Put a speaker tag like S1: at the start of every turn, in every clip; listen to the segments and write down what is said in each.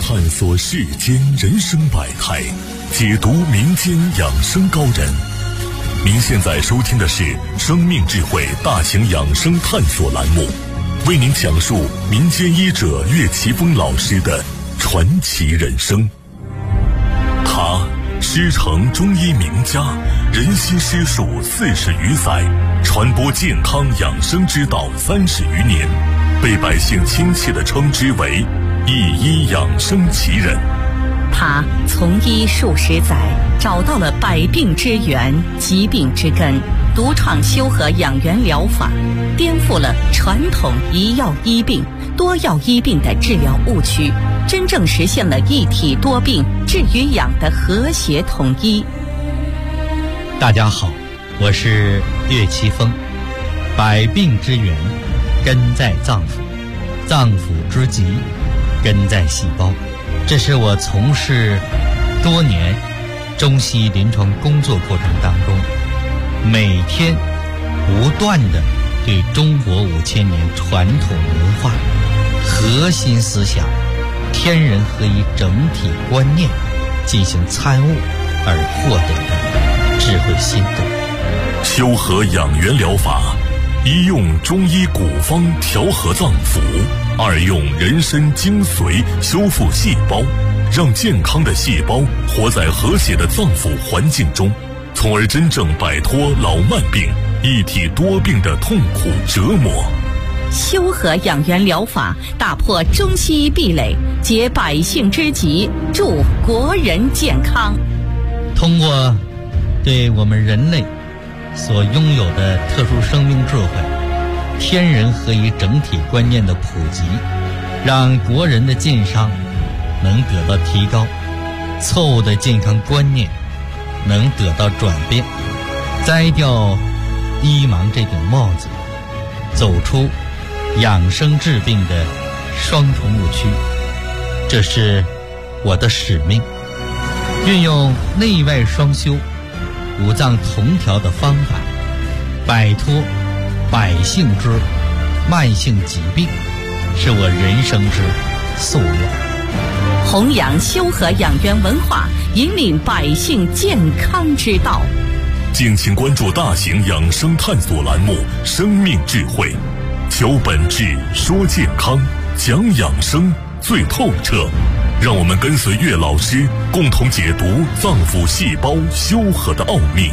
S1: 探索世间人生百态，解读民间养生高人。您现在收听的是生命智慧大型养生探索栏目，为您讲述民间医者岳奇峰老师的传奇人生。他师承中医名家，人心师术40余载，传播健康养生之道30余年，被百姓亲切地称之为一医养生奇人。
S2: 他从医数十载，找到了百病之源、疾病之根，独创修和养元疗法，颠覆了传统一药医病、多药医病的治疗误区，真正实现了一体多病治与养的和谐统一。
S3: 大家好，我是岳奇峰。百病之源根在脏腑，脏腑之疾根在细胞。这是我从事多年中西医临床工作过程当中，每天不断地对中国5000年传统文化核心思想天人合一整体观念进行参悟而获得的智慧心得。
S1: 修和养元疗法，一用中医古方调和脏腑，二用人参精髓修复细胞，让健康的细胞活在和谐的脏腑环境中，从而真正摆脱老慢病、一体多病的痛苦折磨。
S2: 修和养元疗法打破中西医壁垒，解百姓之急，助国人健康。
S3: 通过对我们人类所拥有的特殊生命智慧、天人合一整体观念的普及，让国人的健康能得到提高，错误的健康观念能得到转变，摘掉医盲这顶帽子，走出养生治病的双重误区。这是我的使命，运用内外双修、五脏同调的方法，摆脱百姓之慢性疾病，是我人生之夙愿。
S2: 弘扬修和养元文化，引领百姓健康之道。
S1: 敬请关注大型养生探索栏目《生命智慧》，求本质，说健康，讲养生最透彻。让我们跟随岳老师，共同解读脏腑细胞修和的奥秘。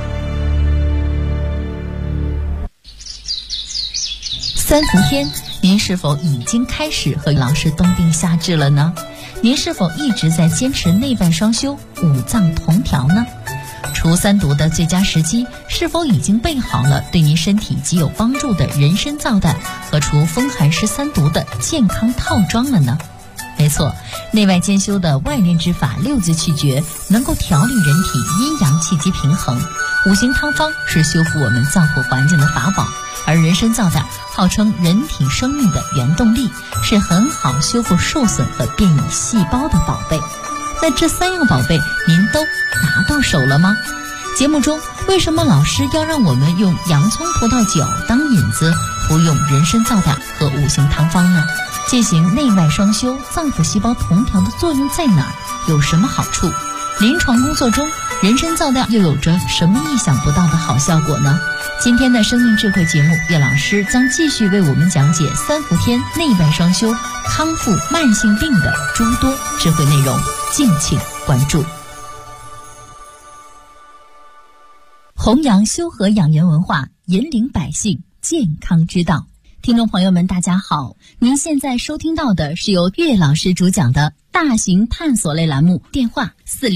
S4: 三伏天，您是否已经开始和老师冬病夏治了呢？您是否一直在坚持内外双修、五脏同调呢？除三毒的最佳时机，是否已经备好了对您身体极有帮助的人参皂苷和除风寒湿三毒的健康套装了呢？没错，内外兼修的外练之法6字气诀能够调理人体阴阳气机平衡，五行汤方是修复我们脏腑环境的法宝，而人参皂苷号称人体生命的原动力，是很好修复受损和变异细胞的宝贝。那这3样宝贝您都拿到手了吗？节目中为什么老师要让我们用洋葱葡萄酒当引子，服用人参皂苷和五行汤方呢？进行内外双修、脏腑细胞同调的作用在哪儿？有什么好处？临床工作中，人参皂苷又有着什么意想不到的好效果呢？今天的生命智慧节目，岳老师将继续为我们讲解三伏天内外双修康复慢性病的诸多智慧内容，敬请关注。弘扬修和养元文化，引领百姓健康之道。听众朋友们大家好，您现在收听到的是由岳老师主讲的大型探索类栏目，电话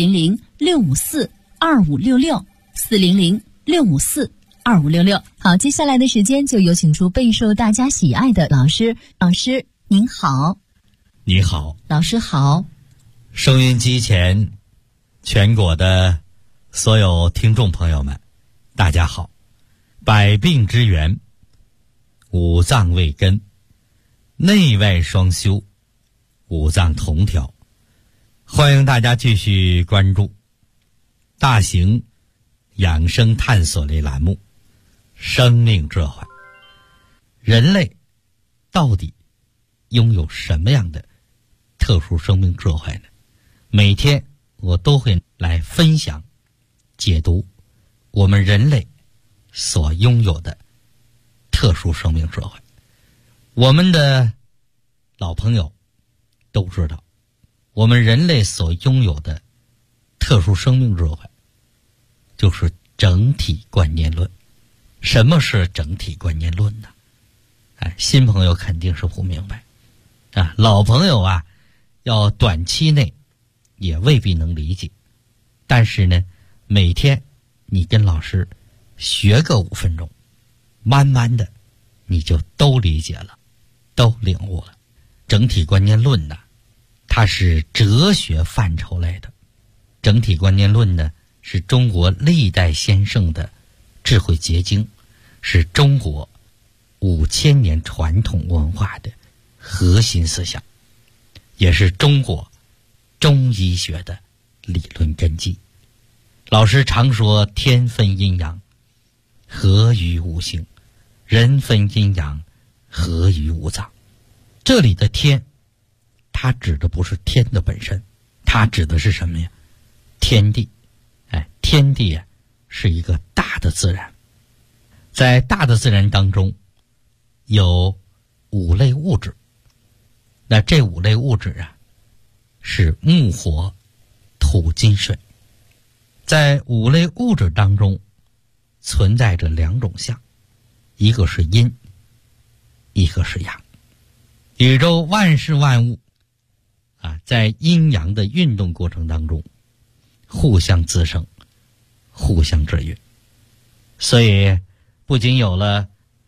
S4: 400-654-2566 400-654-2566。好，接下来的时间就有请出备受大家喜爱的老师。老师您好。
S3: 你好。
S4: 老师好。
S3: 收音机前全国的所有听众朋友们大家好。百病之源，五脏为根，内外双修，五脏同调。欢迎大家继续关注大型养生探索类栏目生命智慧。人类到底拥有什么样的特殊生命智慧呢？每天我都会来分享解读我们人类所拥有的特殊生命智慧。我们的老朋友都知道，我们人类所拥有的特殊生命智慧就是整体观念论。什么是整体观念论呢？新朋友肯定是不明白老朋友要短期内也未必能理解，但是呢，每天你跟老师学个5分钟，慢慢的你就都理解了，都领悟了。整体观念论呢，它是哲学范畴类的。整体观念论呢，是中国历代先圣的智慧结晶，是中国5000年传统文化的核心思想，也是中国中医学的理论根基。老师常说天分阴阳，合于五行；人分阴阳，合于五脏。这里的天，它指的不是天的本身，它指的是什么呀？天地。天地是一个大的自然，在大的自然当中有5类物质，那这5类物质是木火土金水。在5类物质当中存在着2种相，一个是阴，一个是阳。宇宙万事万物在阴阳的运动过程当中互相滋生，互相制约。所以不仅有了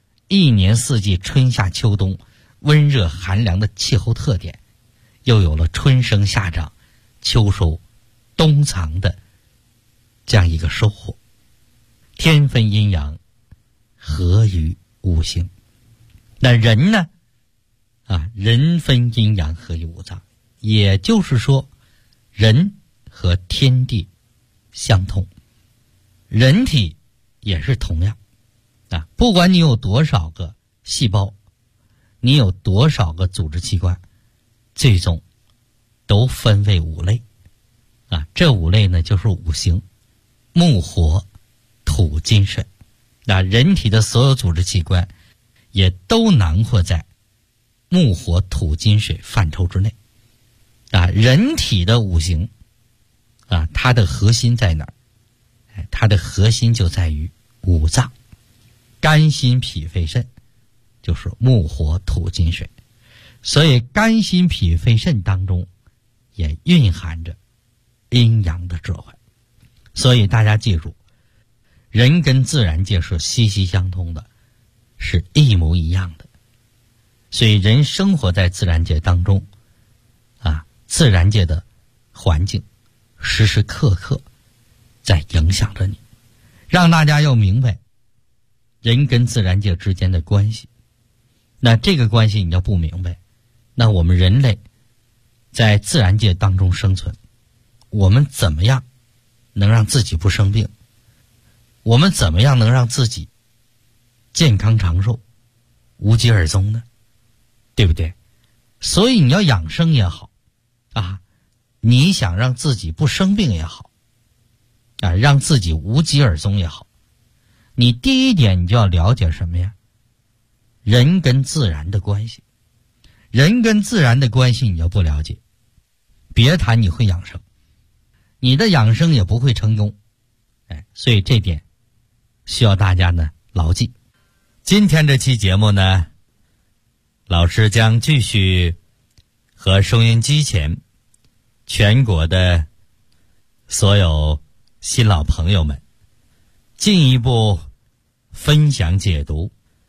S3: 1年4季春夏秋冬温热寒凉的气候特点，又有了春生夏长秋收冬藏的这样一个收获。天分阴阳，合于五行。那人呢人分阴阳，合于五脏。也就是说，人和天地相通，人体也是同样不管你有多少个细胞，你有多少个组织器官，最终都分为5类这5类呢就是五行：木火土金水。人体的所有组织器官也都囊括在木火土金水范畴之内人体的五行它的核心在哪儿？它的核心就在于五脏，肝心脾肺肾就是木火土金水。所以肝心脾肺肾当中也蕴含着阴阳的智慧。所以大家记住，人跟自然界是息息相通的，是一模一样的。所以人生活在自然界当中自然界的环境时时刻刻在影响着你，让大家要明白人跟自然界之间的关系。那这个关系你要不明白，那我们人类在自然界当中生存，我们怎么样能让自己不生病？我们怎么样能让自己健康长寿，无疾而终呢？对不对？所以你要养生也好你想让自己不生病也好让自己无疾而终也好，你第一点你就要了解什么呀？人跟自然的关系。人跟自然的关系你要不了解，别谈你会养生，你的养生也不会成功。所以这点需要大家呢牢记。今天这期节目呢，老师将继续和收音机前全国的所有新老朋友们进一步分享解读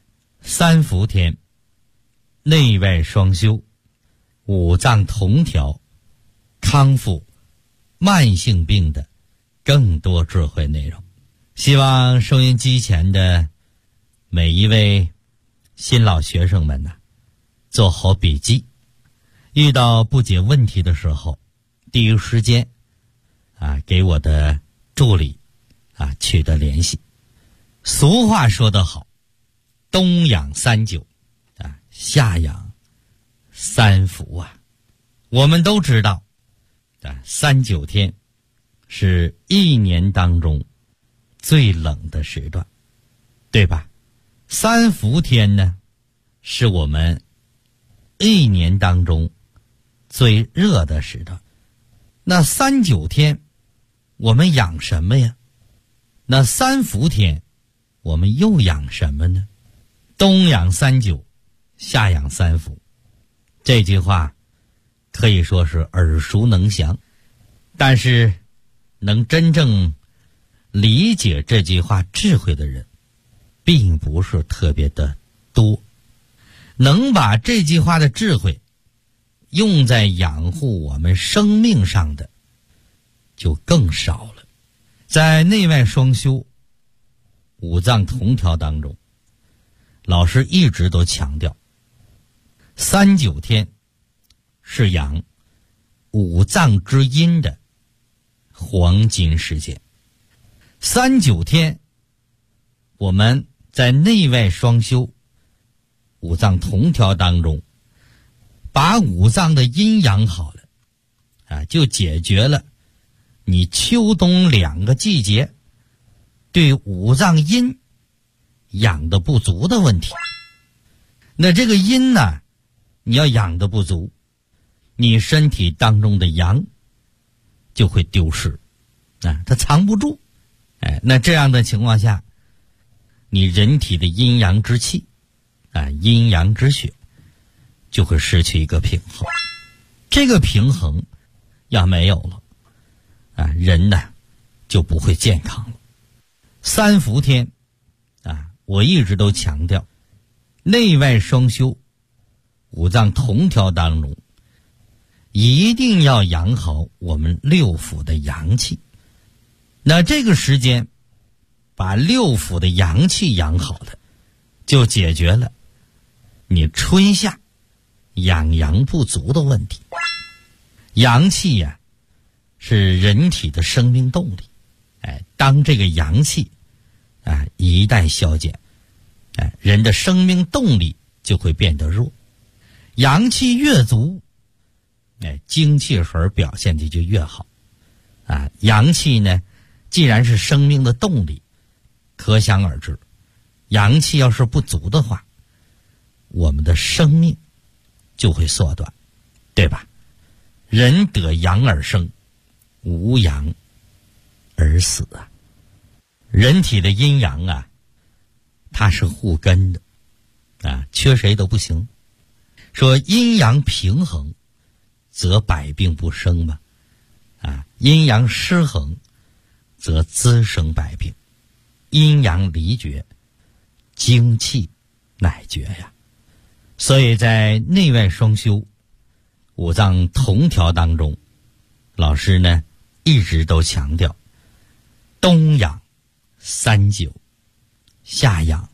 S3: 3伏天内外双修、五脏同调、康复慢性病的更多智慧内容。希望收音机前的每一位新老学生们做好笔记，遇到不解问题的时候第一时间给我的助理取得联系。俗话说得好，冬养3九夏养3伏我们都知道39天是一年当中最冷的时段，对吧？3伏天呢是我们一年当中最热的时段。那39天我们养什么呀？那3伏天我们又养什么呢？冬养39，夏养3伏。这句话可以说是耳熟能详，但是能真正理解这句话智慧的人并不是特别的多，能把这句话的智慧用在养护我们生命上的就更少了。在内外双修五脏同调当中，老师一直都强调39天是养五脏之阴的黄金时间。39天我们在内外双修五脏同调当中，把五脏的阴养好了就解决了你秋冬2个季节对五脏阴养的不足的问题。那这个阴呢，你要养的不足，你身体当中的阳就会丢失它藏不住。那这样的情况下，你人体的阴阳之气阴阳之血就会失去一个平衡。这个平衡要没有了人呢就不会健康了。3伏天我一直都强调内外双修五脏同调当中一定要养好我们6腑的阳气。那这个时间把6腑的阳气养好了，就解决了你春夏养阳不足的问题。阳气是人体的生命动力。当这个阳气一旦消减，人的生命动力就会变得弱。阳气越足，精气神表现的就越好。阳气呢，既然是生命的动力，可想而知，阳气要是不足的话，我们的生命就会缩短，对吧？人得阳而生，无阳而死人体的阴阳它是互根的缺谁都不行。说阴阳平衡则百病不生嘛阴阳失衡则滋生百病。阴阳离绝，精气乃绝呀。所以在内外双修五脏同调当中，老师呢一直都强调冬养39，夏养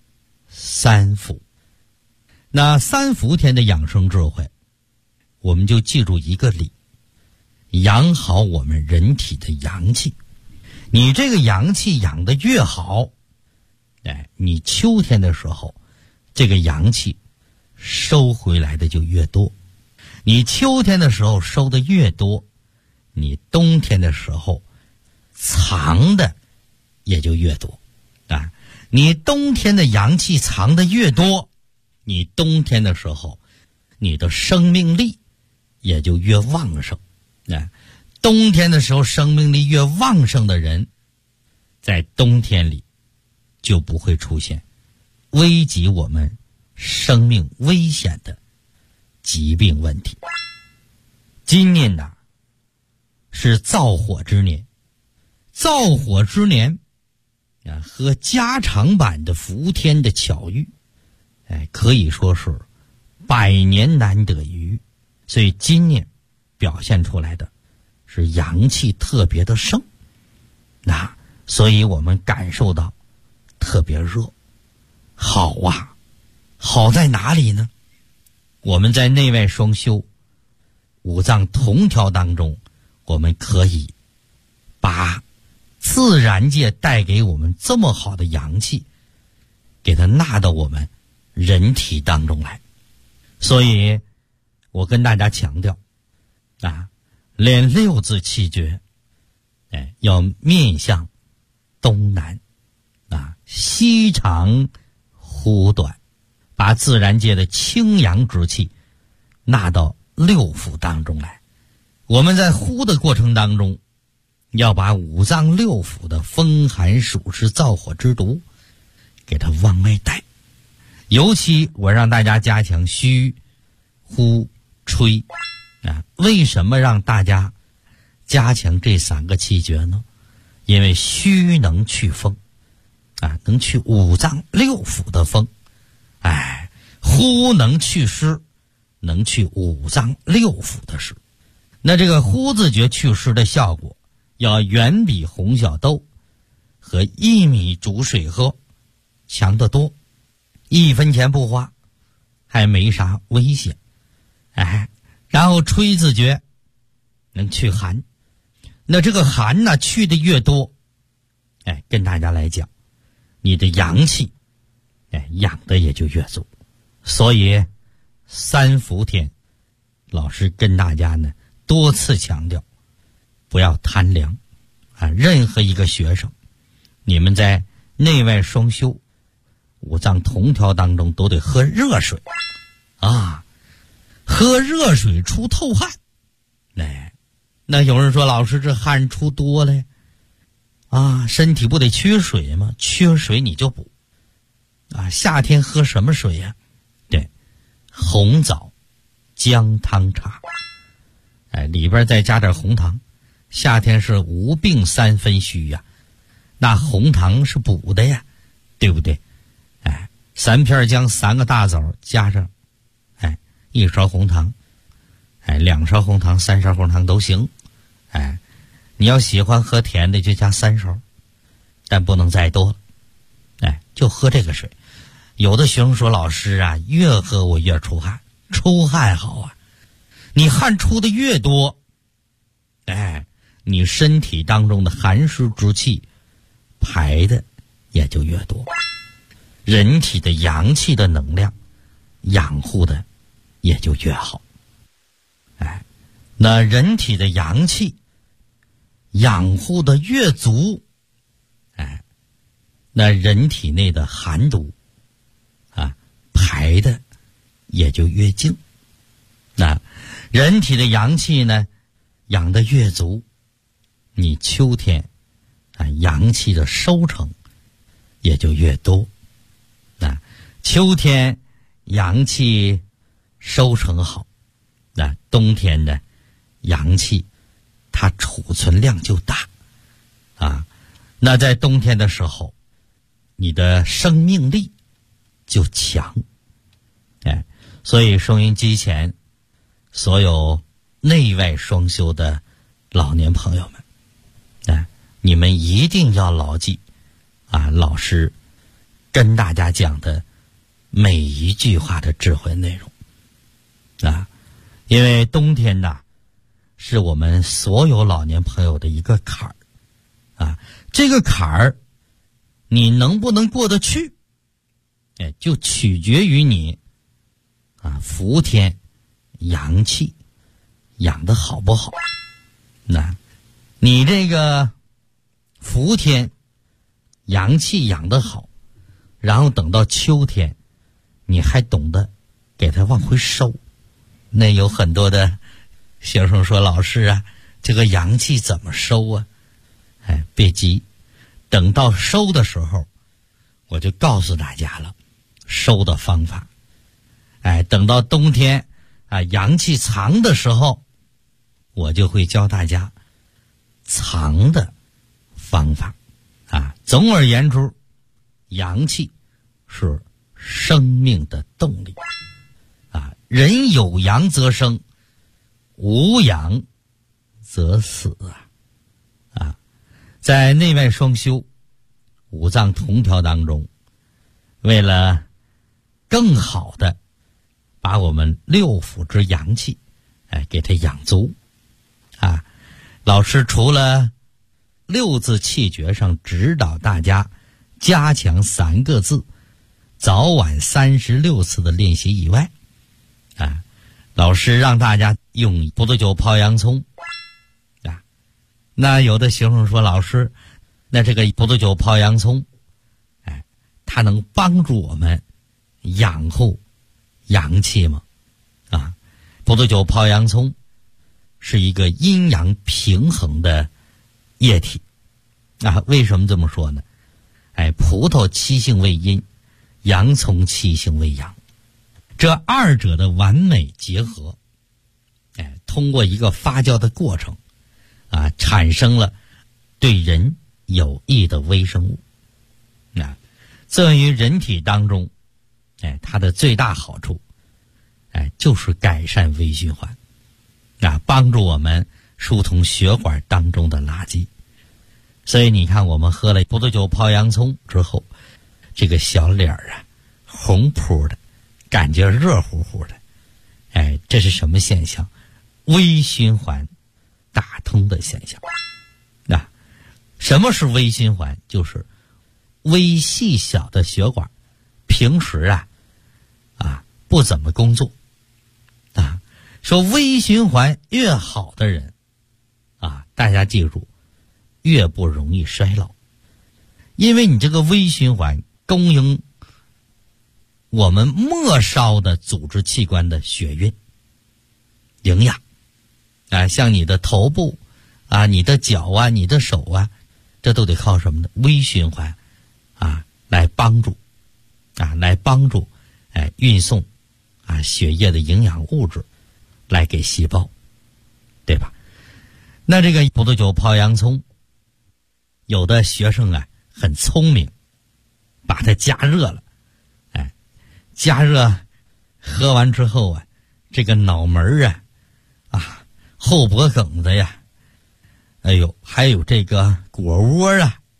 S3: 3伏。那3伏天的养生智慧，我们就记住一个理，养好我们人体的阳气。你这个阳气养得越好，你秋天的时候这个阳气收回来的就越多。你秋天的时候收的越多，你冬天的时候藏的也就越多你冬天的阳气藏的越多，你冬天的时候你的生命力也就越旺盛冬天的时候生命力越旺盛的人，在冬天里就不会出现危及我们生命危险的疾病问题。今年是燥火之年，燥火之年和加长版的伏天的巧遇可以说是100年难得一遇。所以今年表现出来的是阳气特别的盛所以我们感受到特别热。好好在哪里呢？我们在内外双修五脏同调当中，我们可以把自然界带给我们这么好的阳气给它纳到我们人体当中来。所以我跟大家强调， 练六字气诀，要面向东南，吸长呼短，把自然界的清阳之气纳到六腑当中来。我们在呼的过程当中，要把五脏六腑的风寒暑湿燥火之毒给它往外带。尤其我让大家加强虚呼吹，为什么让大家加强这3个气诀呢？因为虚能去风，能去五脏六腑的风，呼能去湿，能去五脏六腑的湿。那这个呼字诀祛湿的效果要远比红小豆和薏米煮水喝强得多，1分钱不花，还没啥危险。然后吹字诀能去寒，那这个寒呢去的越多，跟大家来讲，你的阳气养的也就越足。所以3伏天老师跟大家呢多次强调，不要贪凉任何一个学生，你们在内外双修五脏同调当中都得喝热水喝热水出透汗。那有人说，老师这汗出多了身体不得缺水吗？缺水你就补夏天喝什么水呀？对，红枣姜汤茶，里边再加点红糖。夏天是无病3分虚呀，那红糖是补的呀，对不对？3片姜，3个大枣，加上1勺红糖，2勺红糖，3勺红糖都行。你要喜欢喝甜的就加3勺，但不能再多了。就喝这个水。有的学生说，老师越喝我越出汗。出汗好你汗出的越多，你身体当中的寒湿之气排的也就越多，人体的阳气的能量养护的也就越好。那人体的阳气养护的越足，那人体内的寒毒排的也就越净。那人体的阳气呢养得越足，你秋天阳气的收成也就越多。秋天阳气收成好，那冬天呢阳气它储存量就大那在冬天的时候你的生命力就强。所以收音机前所有内外双修的老年朋友们你们一定要牢记老师跟大家讲的每一句话的智慧内容因为冬天是我们所有老年朋友的一个坎儿这个坎儿你能不能过得去就取决于你伏天阳气养得好不好。那你这个伏天阳气养得好，然后等到秋天你还懂得给它往回收。那有很多的学生说，老师这个阳气怎么收别急，等到收的时候我就告诉大家了收的方法。等到冬天阳气藏的时候，我就会教大家藏的方法总而言之，阳气是生命的动力人有阳则生，无阳则死在内外双修五脏同调当中，为了更好的把我们六腑之阳气给它养足老师除了六字气诀上指导大家加强3个字早晚36次的练习以外老老师让大家用葡萄酒泡洋葱啊。那有的学生说，老师，那这个葡萄酒泡洋葱，它能帮助我们养护阳气吗？啊，葡萄酒泡洋葱是一个阴阳平衡的液体啊。为什么这么说呢？葡萄气性为阴，洋葱气性为阳，这二者的完美结合，通过一个发酵的过程啊，产生了对人有益的微生物啊。这于人体当中，它的最大好处，就是改善微循环啊，帮助我们疏通血管当中的垃圾。所以你看，我们喝了葡萄酒泡洋葱之后，这个小脸啊，红扑的，感觉热乎乎的，这是什么现象？微循环打通的现象。那什么是微循环？就是微细小的血管，平时不怎么工作啊。说微循环越好的人啊，大家记住，越不容易衰老，因为你这个微循环供应我们末梢的组织器官的血运、营养啊，像你的头部啊、你的脚啊、你的手啊，这都得靠什么呢？微循环啊来帮助运送血液的营养物质来给细胞，对吧？那这个葡萄酒泡洋葱，有的学生很聪明，把它加热了，加热喝完之后这个脑门后脖梗子呀，还有这个果窝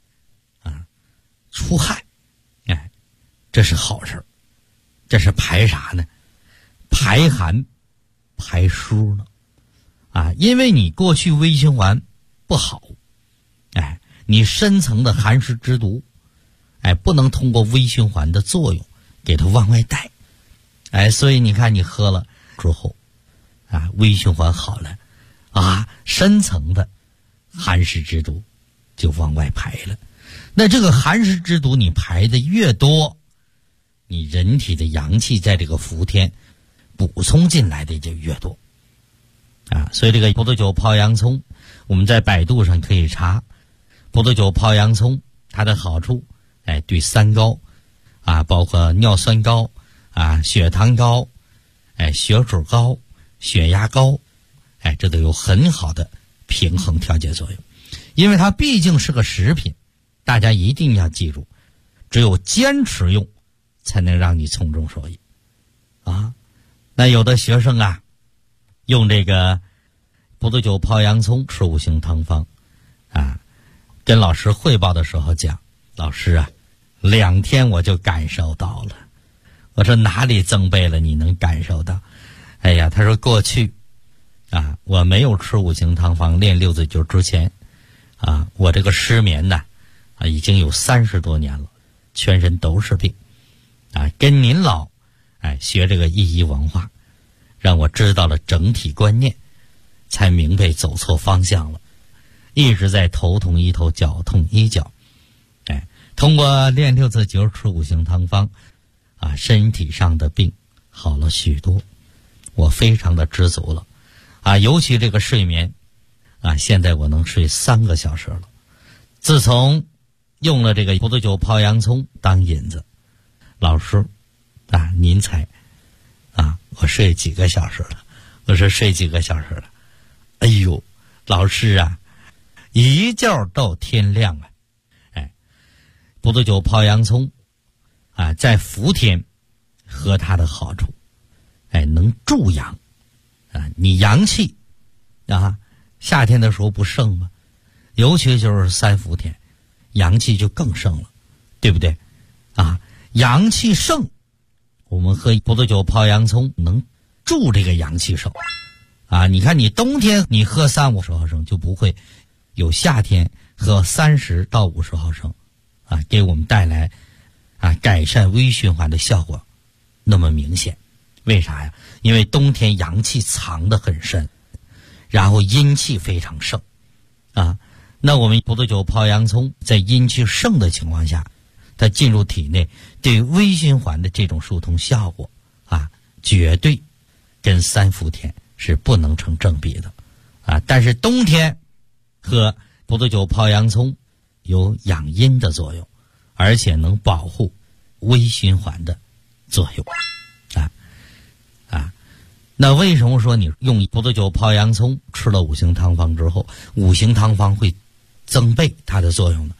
S3: 出汗，这是好事，这是排啥呢？排寒排湿呢因为你过去微循环不好，你深层的寒湿之毒不能通过微循环的作用给它往外带，所以你看你喝了之后微循环好了深层的寒湿之毒就往外排了。那这个寒湿之毒你排的越多，你人体的阳气在这个伏天补充进来的就越多所以这个葡萄酒泡洋葱，我们在百度上可以查葡萄酒泡洋葱它的好处，对三高包括尿酸高血糖高血脂高血压高这都有很好的平衡调节作用。因为它毕竟是个食品，大家一定要记住，只有坚持用才能让你从中受益那有的学生用这个葡萄酒泡洋葱吃5行汤方跟老师汇报的时候讲，老师2天我就感受到了。我说哪里增倍了你能感受到？他说过去我没有吃5行汤方练6字诀之前我这个失眠已经有30多年了，全身都是病跟您老学这个一医文化，让我知道了整体观念，才明白走错方向了，一直在头痛医头脚痛医脚通过练6字诀吃5行汤方身体上的病好了许多，我非常的知足了尤其这个睡眠现在我能睡3个小时了。自从用了这个葡萄酒泡洋葱当引子，老师您猜我睡几个小时了？我说睡几个小时了？哎呦，老师一觉到天亮葡萄酒泡洋葱在伏天喝它的好处能助阳你阳气夏天的时候不盛吗？尤其就是3伏天阳气就更盛了，对不对阳气盛，我们喝葡萄酒泡洋葱能助这个阳气盛你看你冬天你喝30-50毫升就不会有夏天喝30到50毫升给我们带来改善微循环的效果那么明显。 为啥呀？因为冬天阳气藏得很深，然后阴气非常盛啊。那我们葡萄酒泡洋葱在阴气盛的情况下，它进入体内，对微循环的这种疏通效果啊，绝对跟三伏天是不能成正比的啊。但是冬天喝葡萄酒泡洋葱有养阴的作用，而且能保护微循环的作用啊。那为什么说你用葡萄酒泡洋葱吃了五行汤方之后，五行汤方会增倍它的作用呢？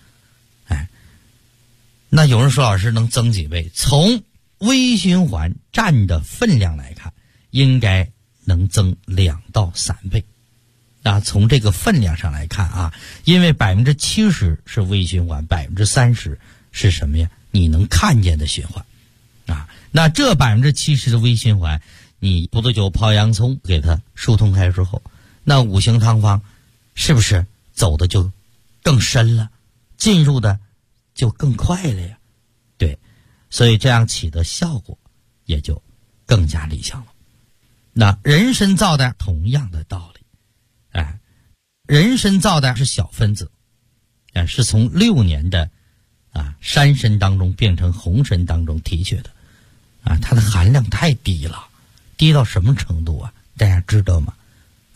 S3: 那有人说老师能增几倍？从微循环占的分量来看，应该能增2到3倍啊。从这个分量上来看啊，因为70%是微循环，30%是什么呀？你能看见的循环啊。那这70%的微循环，你葡萄酒泡洋葱给它疏通开之后，那五行汤方是不是走的就更深了，进入的就更快了呀？对，所以这样起的效果也就更加理想了。那人参皂苷同样的道理，人参皂苷是小分子，是从6年的山参当中变成红参当中提取的它的含量太低了，低到什么程度啊？大家知道吗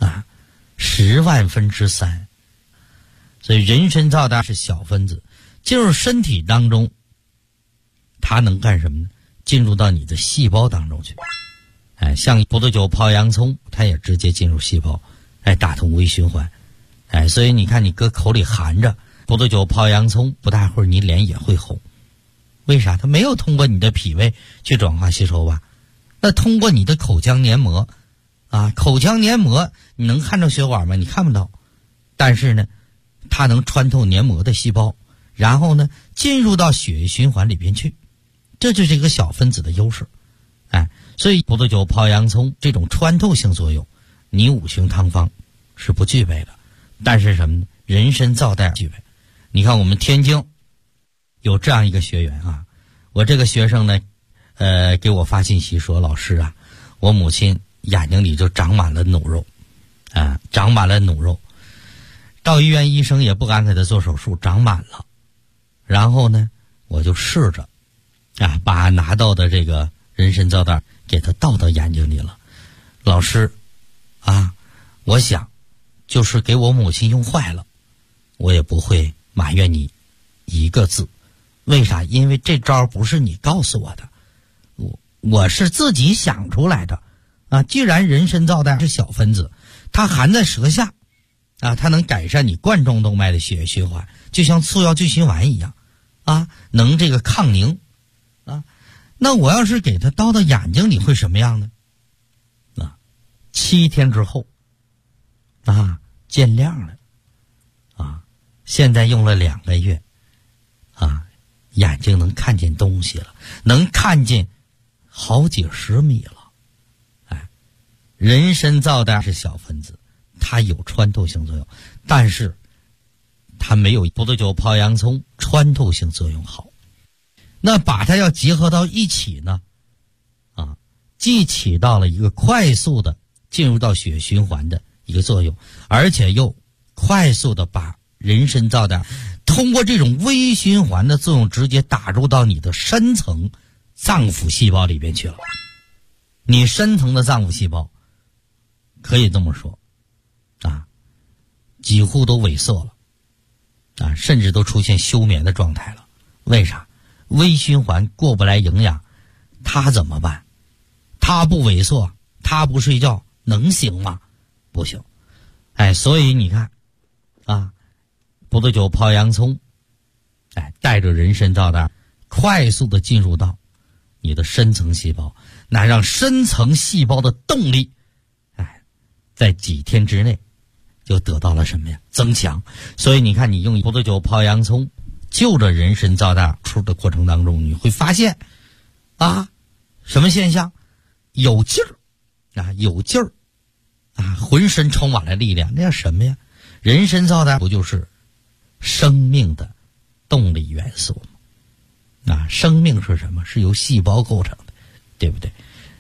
S3: ？10万分之3。所以人参皂苷是小分子，进入身体当中，它能干什么呢？进入到你的细胞当中去。像葡萄酒泡洋葱，它也直接进入细胞，打通微循环。所以你看，你搁口里含着葡萄酒泡洋葱，不大会儿你脸也会红。为啥？它没有通过你的脾胃去转化吸收吧？那通过你的口腔黏膜口腔黏膜你能看到血管吗？你看不到。但是呢，它能穿透黏膜的细胞，然后呢进入到血液循环里边去，这就是一个小分子的优势。所以葡萄酒泡洋葱这种穿透性作用，你五行汤方是不具备的，但是什么呢？人参皂苷具备。你看我们天津有这样一个学员我这个学生呢，给我发信息说，老师啊，我母亲眼睛里就长满了脓肉，长满了脓肉，到医院医生也不敢给他做手术，长满了。然后呢，我就试着把拿到的这个人参皂苷给他倒到眼睛里了。老师我想就是给我母亲用坏了，我也不会埋怨你一个字。为啥？因为这招不是你告诉我的，我是自己想出来的既然人参皂苷是小分子，它含在舌下它能改善你冠状动脉的血液循环，就像促药聚循丸一样能这个抗凝那我要是给它倒到眼睛里会什么样呢？7天之后见亮了现在用了2个月眼睛能看见东西了，能看见好几十米了。人参皂苷是小分子，它有穿透性作用，但是它没有葡萄酒泡洋葱穿透性作用好。那把它要结合到一起呢既起到了一个快速的进入到血液循环的一个作用，而且又快速的把人参皂苷通过这种微循环的作用直接打入到你的深层脏腑细胞里边去了。你深层的脏腑细胞可以这么说几乎都萎缩了甚至都出现休眠的状态了。为啥？微循环过不来营养，它怎么办？它不萎缩，它不睡觉，能行吗？不行。所以你看葡萄酒泡洋葱带着人参皂苷快速的进入到你的深层细胞，那让深层细胞的动力在几天之内就得到了什么呀？增强。所以你看，你用葡萄酒泡洋葱就着人参皂苷出的过程当中，你会发现什么现象？有劲儿有劲儿浑身充满了力量。那叫什么呀？人参皂苷不就是生命的动力元素吗？生命是什么？是由细胞构成的，对不对？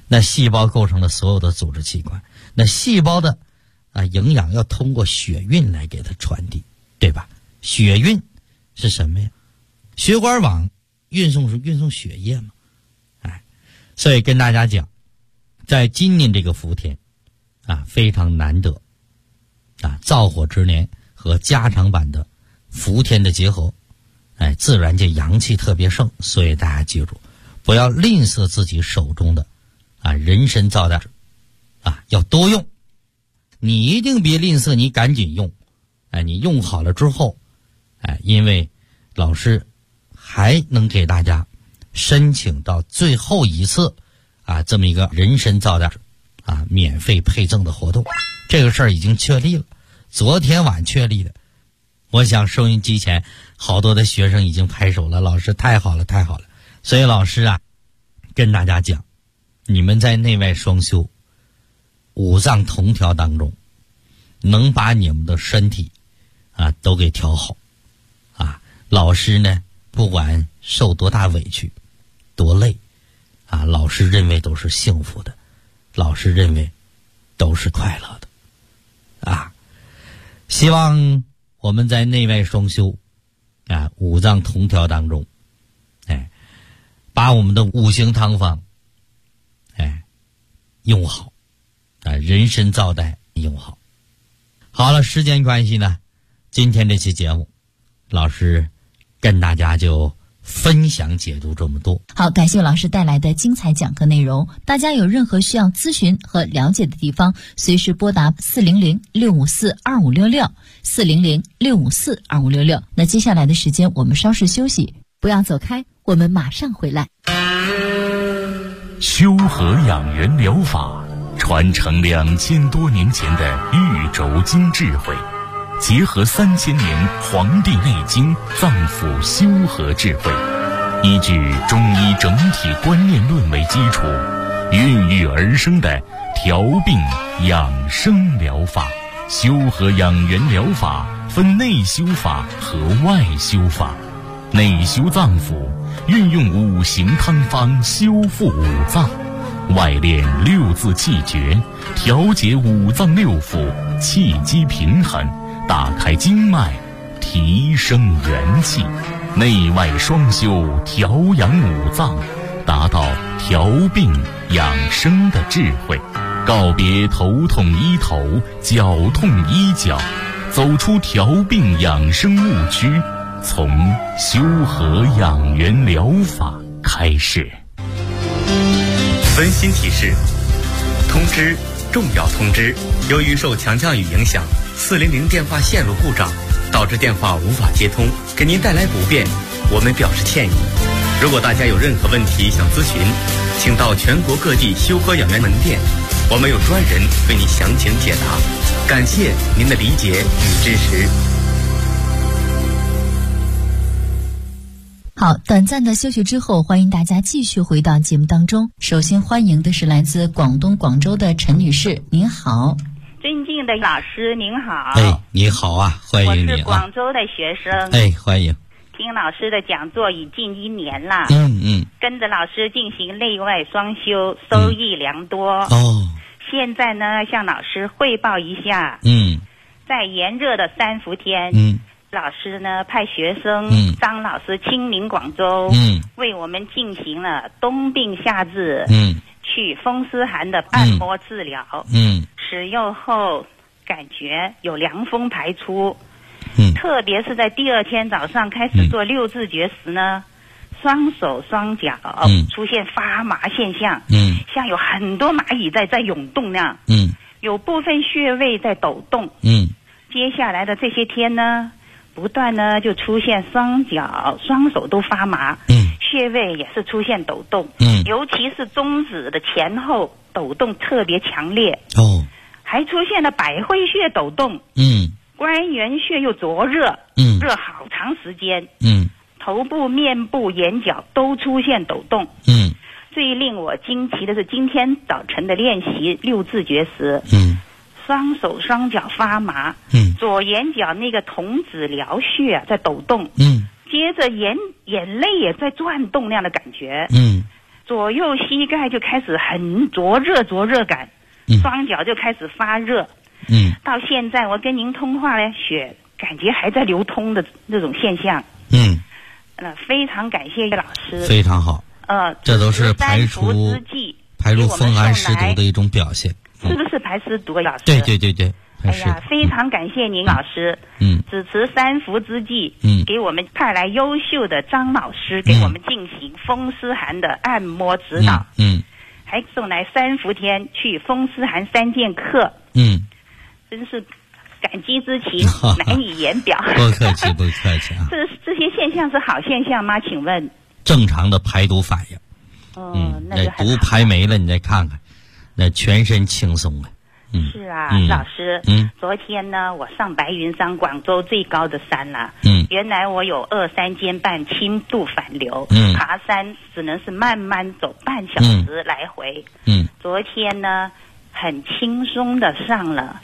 S3: 那细胞构成了所有的组织器官，那细胞的营养要通过血运来给它传递，对吧？血运是什么呀？血管网运送血液嘛。所以跟大家讲，在今年这个伏天非常难得灶火之年和加长版的伏天的结合，自然界阳气特别盛，所以大家记住，不要吝啬自己手中的人参皂苷要多用。你一定别吝啬，你赶紧用。你用好了之后，因为老师还能给大家申请到最后一次这么一个人参皂苷免费配赠的活动。这个事儿已经确立了，昨天晚确立的。我想收音机前好多的学生已经拍手了，老师太好了太好了。所以老师跟大家讲，你们在内外双修五脏同调当中，能把你们的身体都给调好老师呢不管受多大委屈多累老师认为都是幸福的，老师认为都是快乐的希望我们在内外双修五脏同调当中把我们的五行汤方用好人参皂苷用好。好了，时间关系呢，今天这期节目老师跟大家就分享解读这么多。
S4: 好，感谢老师带来的精彩讲课内容。大家有任何需要咨询和了解的地方，随时拨打400-654-2566 400-654-2566。那接下来的时间我们稍事休息，不要走开，我们马上回来。
S1: 修和养元疗法传承2000多年前的玉轴经智慧，结合3000年《黄帝内经》脏腑修和智慧，依据中医整体观念论为基础，孕育而生的调病养生疗法。修和养元疗法分内修法和外修法。内修脏腑，运用五行汤方修复五脏；外练六字气诀，调节五脏六腑，气机平衡，打开经脉，提升元气。内外双修，调养五脏，达到调病养生的智慧。告别头痛医头，脚痛医脚，走出调病养生误区，从修和养元疗法开始。
S5: 温馨提示：通知，重要通知！由于受强降雨影响，400电话线路故障，导致电话无法接通，给您带来不便，我们表示歉意。如果大家有任何问题想咨询，请到全国各地修和养元门店，我们有专人为您详情解答。感谢您的理解与支持。
S4: 好，短暂的休息之后，欢迎大家继续回到节目当中。首先欢迎的是来自广东广州的陈女士，您好。
S6: 尊敬的老师您好。
S3: 你好欢迎你
S6: 我是广州的学生。
S3: 欢迎。
S6: 听老师的讲座已近1年了。跟着老师进行内外双修，收益良多。现在呢，向老师汇报一下。在炎热的3伏天。老师呢派学生张老师亲临广州，为我们进行了冬病夏治、祛风湿寒的按摩治疗。使用后感觉有凉风排出，特别是在第2天早上开始做六字诀时呢，双手双脚出现发麻现象，像有很多蚂蚁在涌动那样，有部分穴位在抖动。接下来的这些天呢，不断呢就出现双脚双手都发麻，穴位也是出现抖动，尤其是中指的前后抖动特别强烈，还出现了百会穴抖动，关元穴又灼热，热好长时间，头部、面部、眼角都出现抖动。最令我惊奇的是今天早晨的练习六字诀时，双手双脚发麻，左眼角那个瞳子髎穴在抖动，接着眼泪也在转动那样的感觉， 左右膝盖就开始很灼热感，双脚就开始发热。到现在我跟您通话了，血感觉还在流通的那种现象。非常感谢叶老师。
S3: 非常好。这都是排除风寒湿毒的一种表现。
S6: 是不是排湿毒，老师？
S3: 对。
S6: 哎呀，非常感谢您老师。只持3伏之际，给我们派来优秀的张老师给我们进行风湿寒的按摩指导。还送来3伏天去风湿寒3剑客。真是感激之情难以言表。
S3: 不客气啊。
S6: 这些现象是好现象吗？请问？
S3: 正常的排毒反应。那毒排没了，你再看看，那全身轻松了。
S6: 是啊，老师。昨天呢，我上白云山，广州最高的山了。原来我有2-3肩半轻度反流。爬山只能是慢慢走半小时来回。昨天呢，很轻松的上了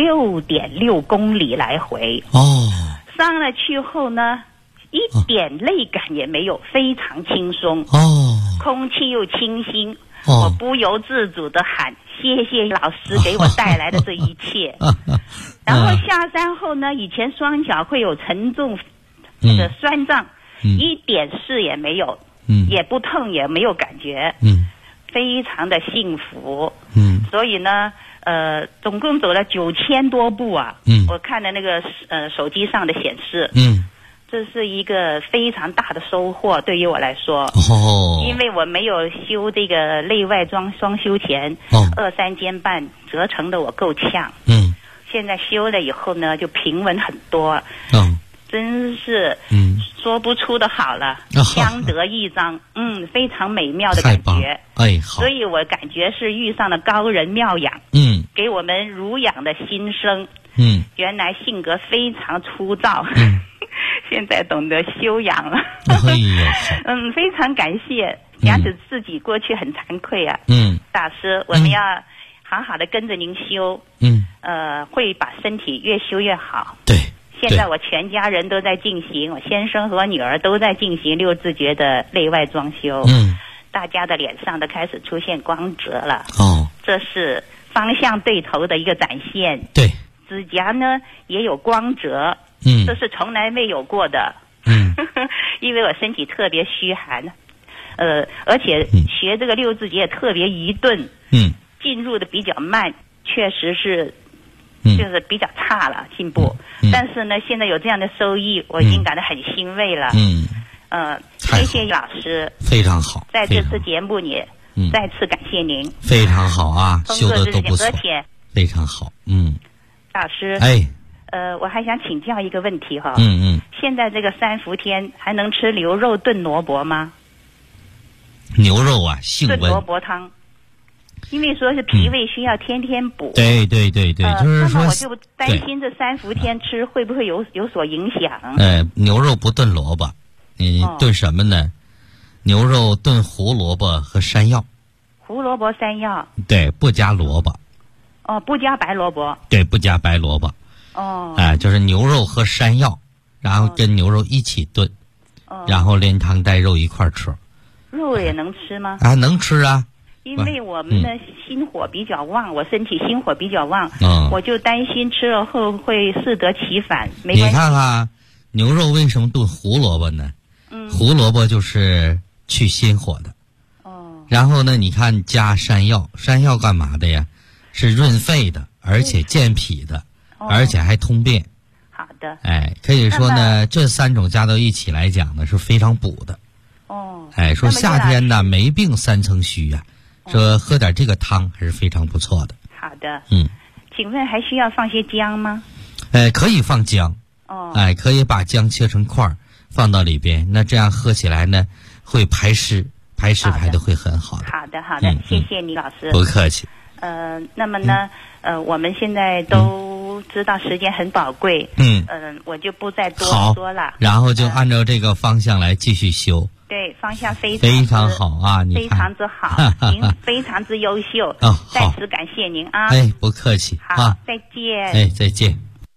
S6: 6.6公里来回。上了去后呢，一点累感也没有，非常轻松。空气又清新。我不由自主的喊谢谢老师给我带来的这一切。然后下山后呢，以前双脚会有沉重的酸胀，一点事也没有，也不痛也没有感觉，非常的幸福。所以呢总共走了9000多步啊。我看了那个手机上的显示。这是一个非常大的收获，对于我来说。因为我没有修这个内外双修前，2-3肩半折成的我够呛。现在修了以后呢，就平稳很多。真是说不出的好了，相得益彰。非常美妙的感觉。
S3: 好。
S6: 所以我感觉是遇上了高人妙养。给我们儒养的新生。原来性格非常粗糙。现在懂得修养了。非常感谢，想起自己过去很惭愧啊。大师，我们要好好的跟着您修。会把身体越修越好。
S3: 对。
S6: 现在我全家人都在进行，我先生和我女儿都在进行6字诀的内外装修。大家的脸上都开始出现光泽了。这是方向对头的一个展现。
S3: 对。
S6: 指甲呢也有光泽。这是从来没有过的。因为我身体特别虚寒，而且学这个6字诀也特别愚钝。进入的比较慢，确实是就是比较差了进步。但是呢，现在有这样的收益，我已经感到很欣慰了。谢谢老师。
S3: 非常好。
S6: 在这次节目里再次感谢您。
S3: 非常好啊，修的都不错。非常好。
S6: 老师。我还想请教一个问题哈。现在这个3伏天还能吃牛肉炖萝卜吗？
S3: 牛肉啊，性温。
S6: 炖萝卜汤，因为说是脾胃需要天天补。
S3: 对，就是说。
S6: 那么我就担心这3伏天吃会不会有所影响？
S3: 牛肉不炖萝卜，你炖什么呢？牛肉炖胡萝卜和山药。
S6: 胡萝卜、山药。
S3: 对，不加萝卜。
S6: 不加白萝卜。
S3: 对，不加白萝卜。就是牛肉和山药，然后跟牛肉一起炖，然后连汤带肉一块吃。
S6: 肉也能吃吗？
S3: 能吃啊。
S6: 因为我们的心火比较旺，我身体心火比较旺，我就担心吃了后会适得其反。没关系。你
S3: 看看牛肉为什么炖胡萝卜呢？胡萝卜就是去心火的。然后呢，你看加山药，山药干嘛的呀？是润肺的，而且健脾的。而且还通便。
S6: 好的。
S3: 可以说呢，这3种加到一起来讲呢，是非常补的。说夏天呢没病3层虚啊，说喝点这个汤还是非常不错的。
S6: 好的。请问还需要放些姜吗？
S3: 可以放姜。可以把姜切成块放到里边，那这样喝起来呢会排湿排的会很好的。
S6: 好的，谢谢你老师。
S3: 不客气。
S6: 那么呢我们现在都知道时间很宝贵。我就不再多说了。
S3: 然后就按照这个方向来继续修。
S6: 对，方向非
S3: 常好啊！
S6: 非常之好，您非常之优秀。再次感谢您啊！
S3: 不客气。
S6: 好，再见。
S3: 再见。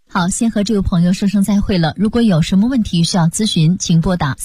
S4: 好，先和这位朋友说声再会了。如果有什么问题需要咨询，请拨打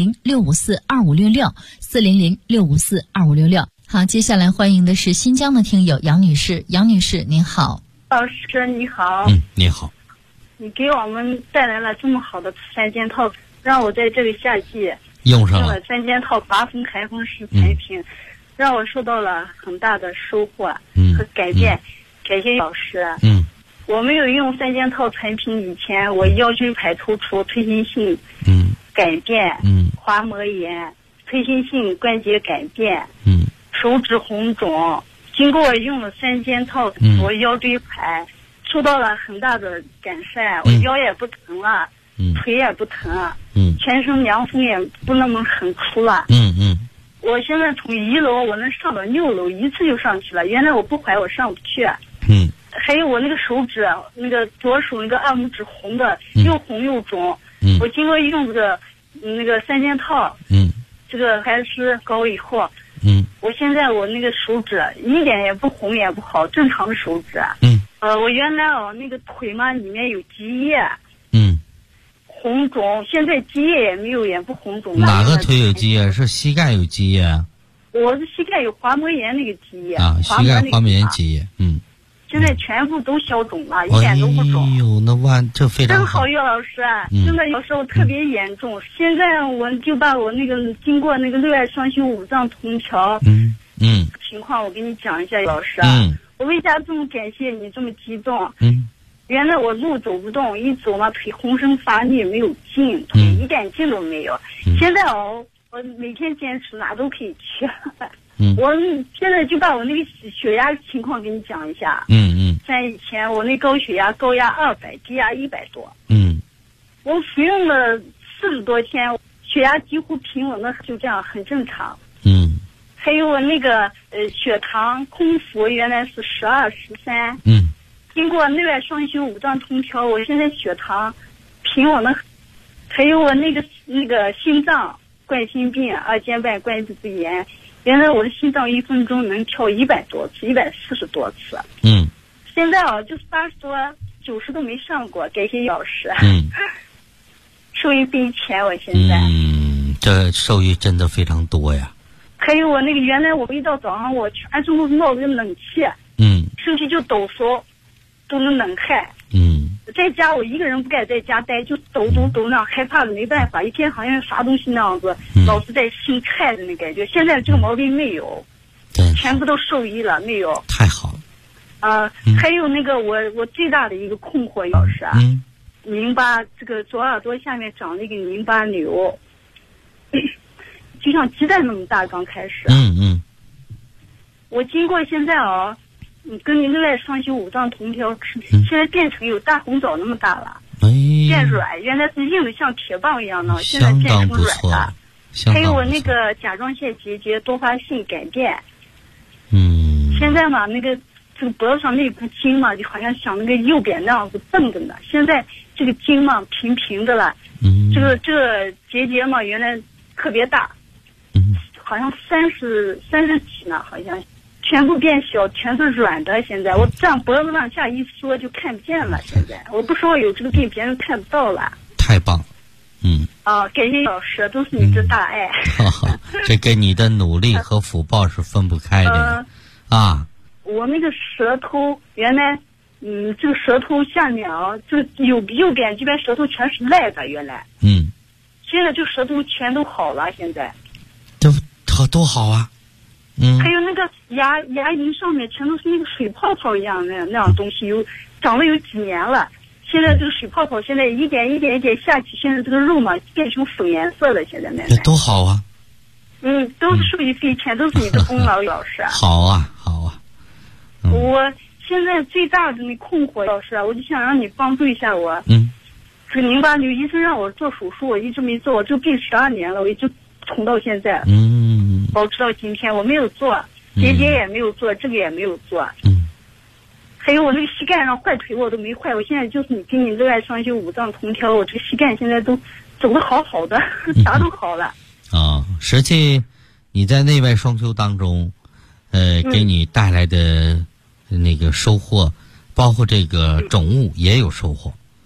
S4: 400-654-2566，400-654-2566。好，接下来欢迎的是新疆的听友杨女士。杨女士您好。
S7: 老师你好。
S3: 你好。
S7: 你给我们带来了这么好的3件套，让我在这个夏季
S3: 用上了
S7: 3件套拔风开封式产品，让我受到了很大的收获和改变。感谢老师。我没有用3件套产品以前，我腰椎盘突出、退行性改变、滑膜炎、退行性关节改变、手指红肿。经过我用了3件套，我腰椎盘受到了很大的改善，我腰也不疼了，腿也不疼，全身凉风也不那么很出了。我现在从1楼我能上到6楼，一次就上去了。原来我不怀我上不去。还有我那个手指，那个左手那个2拇指红的，又红又肿。我经过用这个那个3件套，这个还是膏以后，我现在我那个手指一点也不红也不好，正常的手指。我原来那个腿嘛里面有积液，红肿，现在积液也没有，也不红肿。
S3: 哪个腿有积液？是膝盖有积液啊？
S7: 我是膝盖有滑膜炎那个积液
S3: 啊，膝盖滑膜炎积液。
S7: 现在全部都消肿了，一点都不肿。
S3: 哎呦，那这非常
S7: 真好，岳老师，真的有时候特别严重。现在我就把我那个经过那个内外双修5脏同调，情况我给你讲一下，老师。我为啥这么感谢你，这么激动？原来我路走不动，一走嘛腿浑身发力，没有劲，腿一点劲都没有。现在我每天坚持哪都可以去。我现在就把我那个血压情况给你讲一下。像以前我那高血压，高压200，低压100多。我服用了40多天，血压几乎平稳的，就这样很正常。还有我那个血糖空腹原来是12、13。经过内外双修5脏同调，我现在血糖平稳的。还有我那个心脏冠心病、2尖瓣关节子炎。原来我的心脏1分钟能跳100多次，140多次。现在就是80多、90都没上过，感谢老师。受益匪浅，我现在。
S3: 这受益真的非常多呀。
S7: 还有我那个原来我一到早上我全身都冒着冷气，身体就抖擞，都能冷汗。在家我一个人不敢在家待，就抖那样，害怕的没办法，一天好像啥东西那样子，老是在心菜的那感觉。现在这个毛病没有，全部都受益了，没有。
S3: 太好了。
S7: 还有那个我最大的一个困惑，老师啊，淋巴这个左耳朵下面长了一个淋巴瘤，就像鸡蛋那么大，刚开始。我经过现在跟你内外双修5脏同调，现在变成有大红枣那么大了，变软，原来是硬的像铁棒一样的，现在变成软的。还有我那个甲状腺结节多发性改变。现在嘛，那个这个脖子上那股筋嘛，就好像像那个右边那样子蹦着呢。现在这个筋嘛平的了，这个结节嘛原来特别大，好像30几呢，好像。全部变小，全是软的。现在我这样脖子往下一缩就看不见了。现在我不说我有这个病，别人看不到了。
S3: 太棒了。
S7: 感谢老师，都是你的大爱。
S3: 这跟你的努力和福报是分不开的。
S7: 我那个舌头原来，这个舌头下面这个右边这边舌头全是赖的，原来。现在这个舌头全都好了，现在。
S3: 多好啊。
S7: 还有那个牙龈上面全都是那个水泡泡一样那样东西，长了有几年了。现在这个水泡泡现在一点下去，现在这个肉嘛变成粉颜色了。现在
S3: 那多好啊！
S7: 都是受益匪浅，都是你的功劳，老师。
S3: 好啊。
S7: 我现在最大的那困惑，老师，我就想让你帮助一下我。这个淋巴瘤，医生让我做手术，我一直没做，我这个病12年了，我一直捅到现在。保持到今天，我没有做，结节也没有做，这个也没有做。还有我这个膝盖上坏腿我都没坏，我现在就是你给你内外双修5脏同调，我这个膝盖现在都走得好的，啥都好了。
S3: 实际你在内外双修当中，给你带来的那个收获，包括这个肿物也有收获。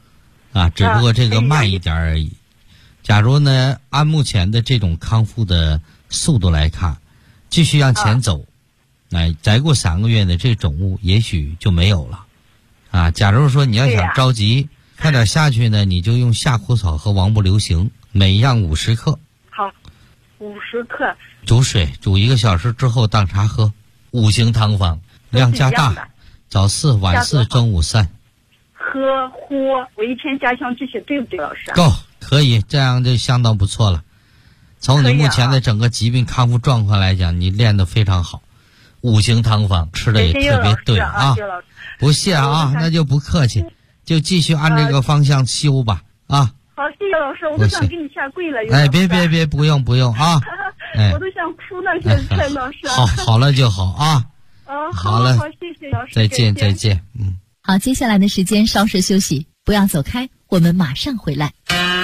S3: 啊，只不过这个慢一点而已。假如呢，按目前的这种康复的速度来看，继续向前走，再过3个月呢，这肿物也许就没有了。啊，假如说你要想着急，快点下去呢，你就用夏枯草和王不留行，每样50克。
S7: 好，50克。
S3: 煮水，煮1个小时之后当茶喝。5型汤方，量加大，早4晚4中午3。
S7: 喝呼，我一天加上这些对不对，老师？
S3: 够，可以，这样就相当不错了。从你目前的整个疾病康复状况来讲，你练得非常好。5型汤方吃的也特别对啊。不谢啊，那就不客气，就继续按这个方向修吧啊。
S7: 好，谢谢老师，我都想给你下跪了。
S3: 别，不用啊。
S7: 我都想哭了，现在老师。
S3: 好了就好啊。好了，
S7: 谢谢老师，
S3: 再见。
S4: 好，接下来的时间稍事休息，不要走开，我们马上回来。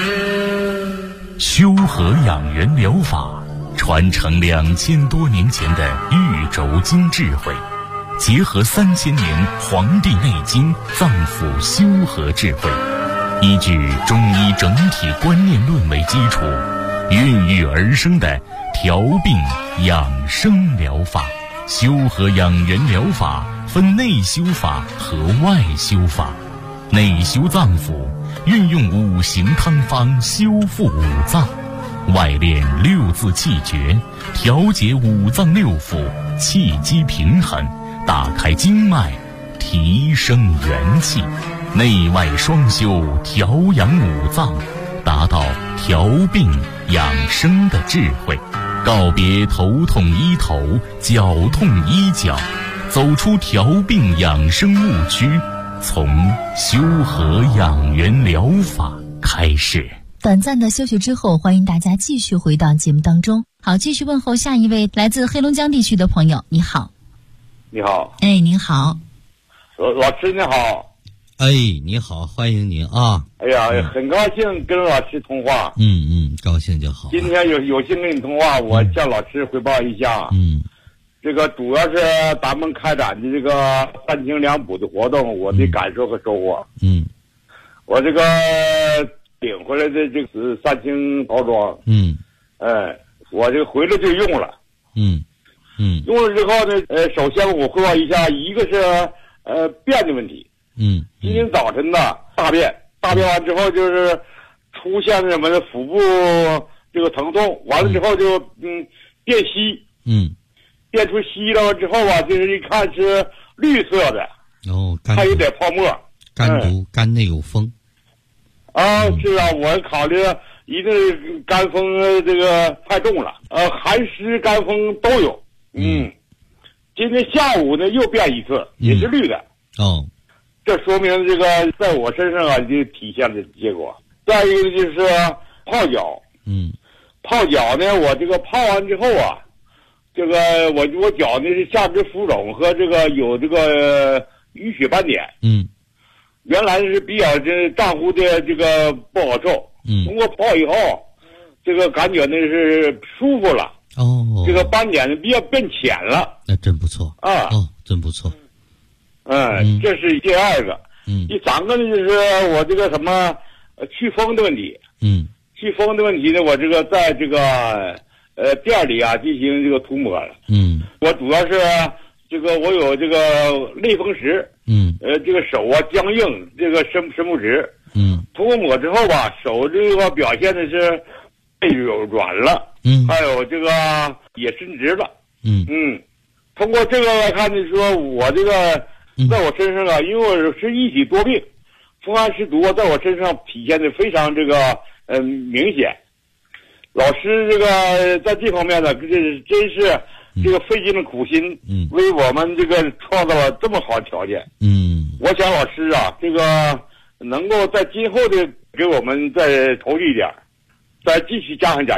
S1: 修和养元疗法传承2000多年前的玉轴经智慧，结合3000年《黄帝内经》脏腑修和智慧，依据中医整体观念论为基础，孕育而生的调病养生疗法。修和养元疗法分内修法和外修法。内修脏腑，运用5行汤方修复5脏；外练6字气诀，调节5脏6腑，气机平衡，打开经脉，提升元气。内外双修，调养5脏，达到调病养生的智慧。告别头痛医头，脚痛医脚，走出调病养生误区，从修和养元疗法开始。
S4: 短暂的休息之后，欢迎大家继续回到节目当中。好，继续问候下一位来自黑龙江地区的朋友。你好。
S8: 你好。
S4: 您好。
S8: 老师你好。
S3: 你好，欢迎您啊。
S8: 哎呀，很高兴跟老师通话。
S3: 高兴就好。
S8: 今天有幸跟你通话，我向老师汇报一下。这个主要是咱们开展的这个3清2补的活动，我的感受和收获。我这个领回来的这个是3清包装。我这个回来就用了。用了之后呢，首先我汇报一下，一个是便的问题。今天早晨呢大便完之后就是出现什么呢？腹部这个疼痛，完了之后就便稀。变出稀了之后啊，就是一看是绿色的。还有点泡沫。
S3: 肝毒，肝内有风。
S8: 是啊，我考虑一定肝风这个太重了，寒湿肝风都有。今天下午呢又变一次，也是绿的。这说明这个在我身上啊就体现的结果。再一个就是泡脚。泡脚呢，我这个泡完之后啊，这个我脚呢是下肢浮肿和这个有这个淤血斑点。原来是比较这胀乎的这个不好受。通过泡以后，这个感觉呢是舒服了。这个斑点呢比较变浅了。
S3: 那真不错啊。真不错。
S8: 这是第2个。第3个呢就是我这个什么祛风的问题。祛风的问题呢，我这个在这个店里啊进行这个涂抹了。我主要是这个我有这个类风湿。这个手啊僵硬，这个伸不直。涂过抹之后吧，手这个表现的是软了。还有这个也伸直了。通过这个来看呢，说我这个在我身上啊，因为我是一体多病，风寒湿毒在我身上体现的非常这个明显。老师这个在这方面呢，真是这个费尽了苦心，为我们这个创造了这么好的条件。我想老师啊，这个能够在今后的给我们再投递一点，再继续加强。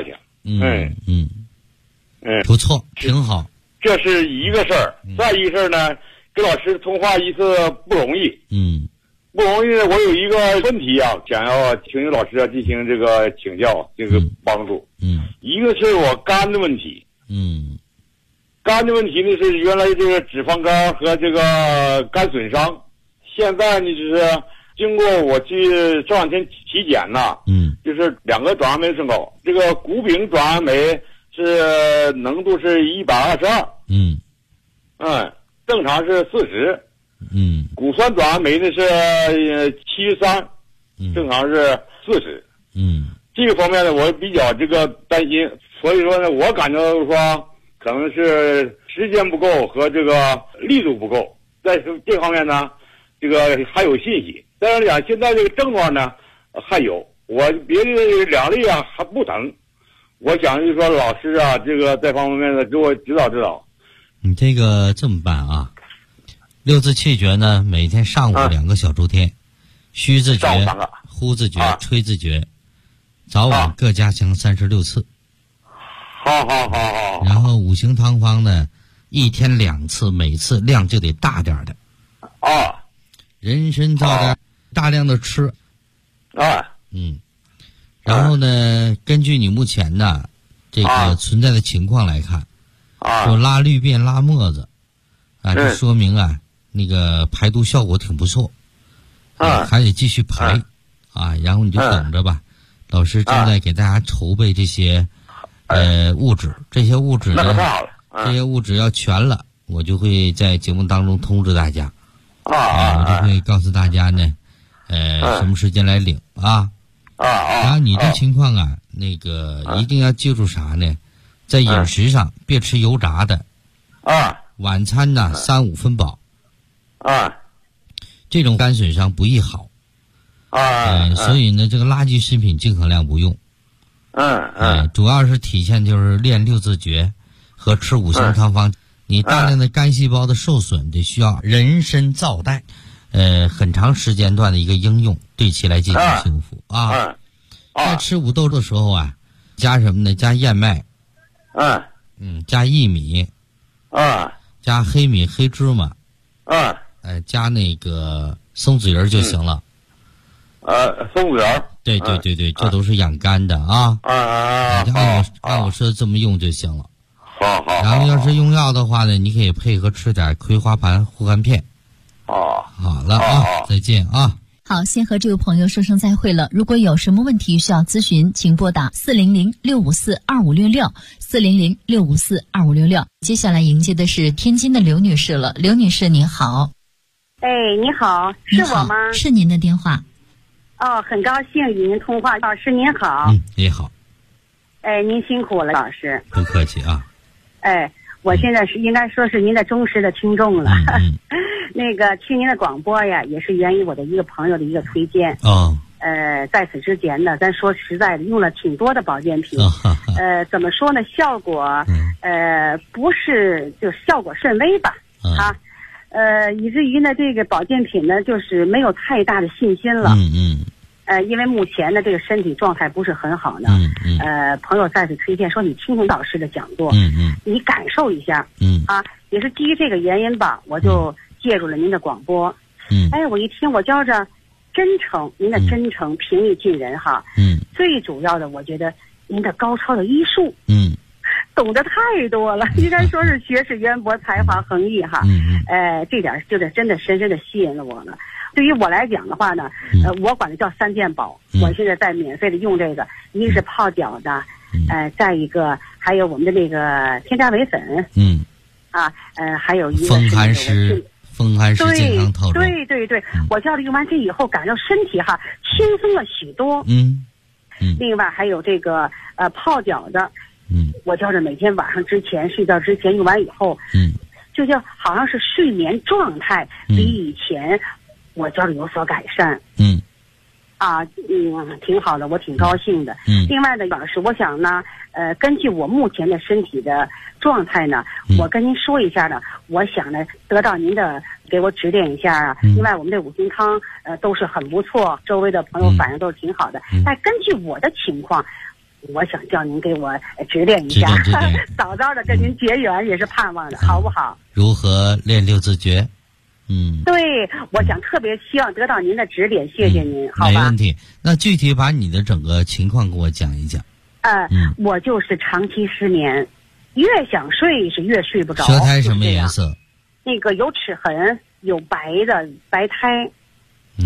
S3: 不错，挺好。
S8: 这是一个事儿。再一个事儿呢，跟老师通话一次不容易。不容易呢，我有一个问题啊，想要请老师进行这个请教，这个帮助。一个是我肝的问题。肝的问题呢是原来这个脂肪肝和这个肝损伤，现在呢就是经过我去这两天体检呢，就是2个转氨酶升高，这个谷丙转氨酶是浓度是122，正常是40，谷酸转氨酶呢是73，正常是40，这个方面呢我比较这个担心，所以说呢我感觉说可能是时间不够和这个力度不够，在这方面呢这个还有信息。但是讲现在这个症状呢还有，我别的2例啊还不疼，我想就说老师啊这个在方面呢给我指导指导。
S3: 你这个这么办啊，6字气诀呢每天上午2个小周天，虚字诀、呼字诀、吹字诀，早晚各加强36次。
S8: 好。
S3: 然后5行汤方呢1天2次，每次量就得大点的。人参皂苷大量的吃。然后呢根据你目前的这个存在的情况来看，就拉绿便拉沫子这说明那个排毒效果挺不错，还得继续排然后你就等着吧，老师正在给大家筹备这些物质，这些物质呢，这些物质要全了，我就会在节目当中通知大家，我就会告诉大家呢，什么时间来领然后你这情况那个一定要记住啥呢？在饮食上别吃油炸的，晚餐呢3-5分饱，这种肝损伤不易好，所以呢这个垃圾食品尽可量不用，主要是体现就是练6字诀和吃5行汤方，你大量的肝细胞的受损得需要人参皂苷，很长时间段的一个应用，对其来进行修复在吃五豆的时候加什么呢？加燕麦，加薏米，加黑米、黑芝麻，加那个松子仁就行了。
S8: 松子仁。
S3: 对，这都是养肝的按我说的这么用就行了。
S8: 好。
S3: 然后要是用药的话呢，你可以配合吃点葵花盘护肝片。好了再见
S4: 好，先和这位朋友说声再会了。如果有什么问题需要咨询，请拨打400-654-2566，400-654-2566。接下来迎接的是天津的刘女士了。刘女士您好。
S9: 你好，是我吗？
S4: 是您的电话。
S9: 很高兴与您通话。老师您好。
S3: 你好。
S9: 您辛苦了，老师。
S3: 不客气
S9: 我现在是应该说是您的忠实的听众了。那个听您的广播呀，也是源于我的一个朋友的一个推荐。在此之前呢，咱说实在的，用了挺多的保健品。怎么说呢？效果不是就效果甚微吧。以至于呢，这个保健品呢，就是没有太大的信心了。因为目前的这个身体状态不是很好呢。朋友再次推荐说，你听听老师的讲座，你感受一下。也是基于这个原因吧，我就介入了您的广播。我一听，我觉着真诚，您的真诚平易近人最主要的，我觉得您的高超的医术，懂得太多了，应该说是学识渊博，才华横溢这点就是真的深深的吸引了我了。对于我来讲的话呢，我管它叫3件宝。我现在在免费的用这个，一个是泡脚的，再一个还有我们的那个添加维粉，还有一个
S3: 风寒湿健康套装。
S9: 对，我叫了用完这以后，感到身体轻松了许多。另外还有这个泡脚的，我叫着每天晚上睡觉之前用完以后，就叫好像是睡眠状态比以前我觉得有所改善。挺好的，我挺高兴的。另外呢，老师，我想呢，根据我目前的身体的状态呢，我跟您说一下呢，我想呢得到您的给我指点一下另外我们这5行汤都是很不错，周围的朋友反应都是挺好的。但根据我的情况，我想叫您给我指点一下，早早的跟您结缘也是盼望的，好不好？
S3: 如何练6字诀？
S9: 对，我想特别希望得到您的指点，谢谢您，好吧？
S3: 没问题。那具体把你的整个情况给我讲一讲。
S9: 我就是长期失眠，越想睡是越睡不着。
S3: 舌苔什么颜色？
S9: 那个有齿痕，有白的白苔。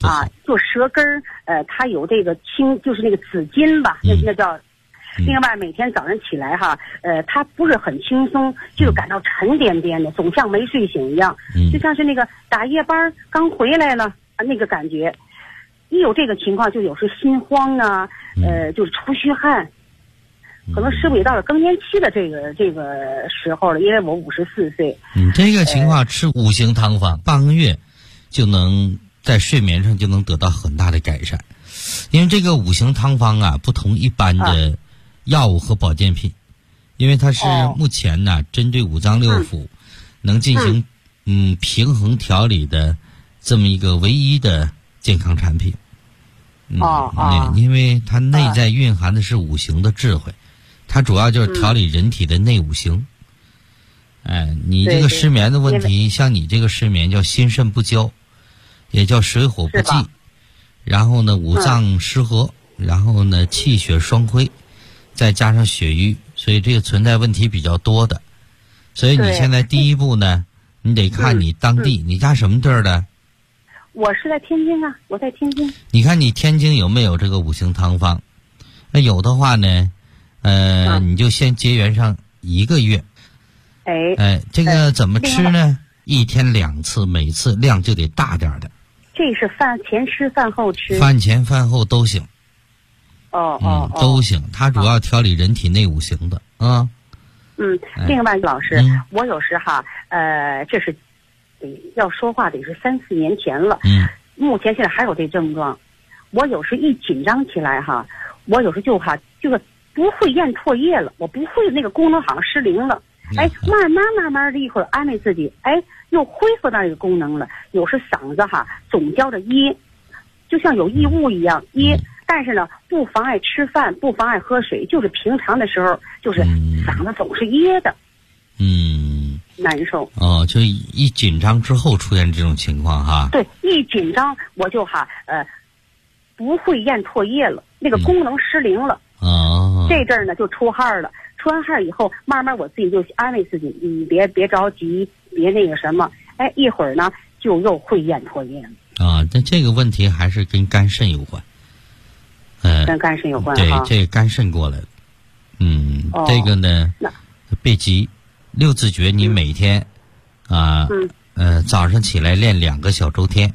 S9: 啊，就舌根儿，它有这个就是那个紫金吧，那叫。另外，每天早上起来哈，他不是很轻松，就感到沉甸甸的，总像没睡醒一样，就像是那个打夜班刚回来了那个感觉。一有这个情况，就有时心慌啊，就是出虚汗。可能是不是也到了更年期的这个时候了？因为我54岁。
S3: 这个情况吃5行汤方，半个月就能在睡眠上就能得到很大的改善。因为这个5行汤方啊，不同一般的药物和保健品，因为它是目前呢针对五脏六腑能进行平衡调理的这么一个唯一的健康产品。因为它内在蕴含的是5行的智慧，它主要就是调理人体的内5行。你这个失眠的问题，像你这个失眠叫心肾不交，也叫水火不济，然后呢五脏失和，然后呢气血双亏，再加上血瘀，所以这个存在问题比较多的。所以你现在第一步呢，你得看你当地，你家什么地儿的？
S9: 我是在天津啊，我在天津。
S3: 你看你天津有没有这个5行汤方？那有的话呢，你就先结缘上1个月。这个怎么吃呢？1天2次，每次量就得大点的。
S9: 这是饭前吃，饭后吃。
S3: 饭前饭后都行。都行。它主要调理人体内5行的啊。
S9: 另外老师，我有时哈，这是要说话得是3、4年前了。目前现在还有这症状。我有时一紧张起来哈，我有时就是不会咽唾液了，我不会那个功能好像失灵了。慢慢的一会儿安慰自己，又恢复到这个功能了。有时嗓子哈总叫着噎，就像有异物一样噎。但是呢，不妨碍吃饭，不妨碍喝水，就是平常的时候，就是嗓子总是噎的，难受。
S3: 就一紧张之后出现这种情况哈。
S9: 对，一紧张我就不会咽唾液了，那个功能失灵了。这阵儿呢就出汗了，出完汗以后，慢慢我自己就安慰自己，你别着急，别那个什么，一会儿呢就又会咽唾液了。
S3: 但这个问题还是跟肝肾有关。
S9: 跟肝肾有关。
S3: 对，这个肝肾过来了。这个呢，别急，6字诀你每天早上起来练2个小周天。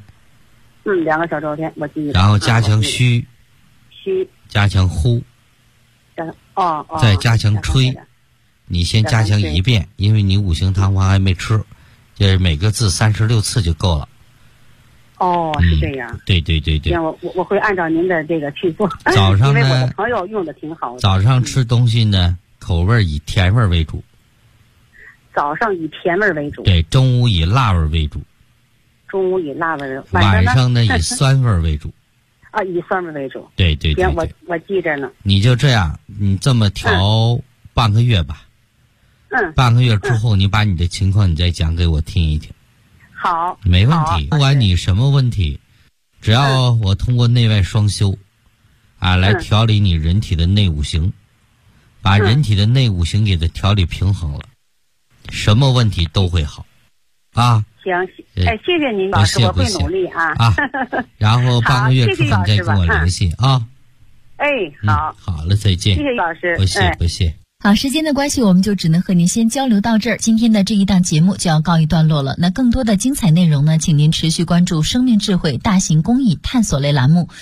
S9: 2个小周天我记得。
S3: 然后加强虚，加强呼，再加强吹。你先加强1遍，因为你5行汤方还没吃，就是每个字36次就够了。
S9: 是这样。
S3: 对。
S9: 行，我会按照您的这个去做。
S3: 早上呢，
S9: 因为我的朋友用的挺好的。
S3: 早上吃东西呢，口味以甜味为主。
S9: 早上以甜味为主。
S3: 对，中午以辣味为主。
S9: 中午以辣味，
S3: 晚上呢以酸味为主。
S9: 以酸味为主。
S3: 对。
S9: 行，我记着呢。
S3: 你就这样，你这么调半个月吧。半个月之后，你把你的情况你再讲给我听一听。
S9: 好，
S3: 没问题。不管你什么问题，只要我通过内外双修，来调理你人体的内5行，把人体的内5行给它调理平衡了，什么问题都会好。行，
S9: 谢谢您老师，我会努力啊。
S3: 然后半个月之后你再跟我联系啊。好了，再见。
S9: 谢谢老师，
S3: 不谢。
S4: 好，时间的关系，我们就只能和您先交流到这儿。今天的这一档节目就要告一段落了。那更多的精彩内容呢，请您持续关注生命智慧大型公益探索类栏目。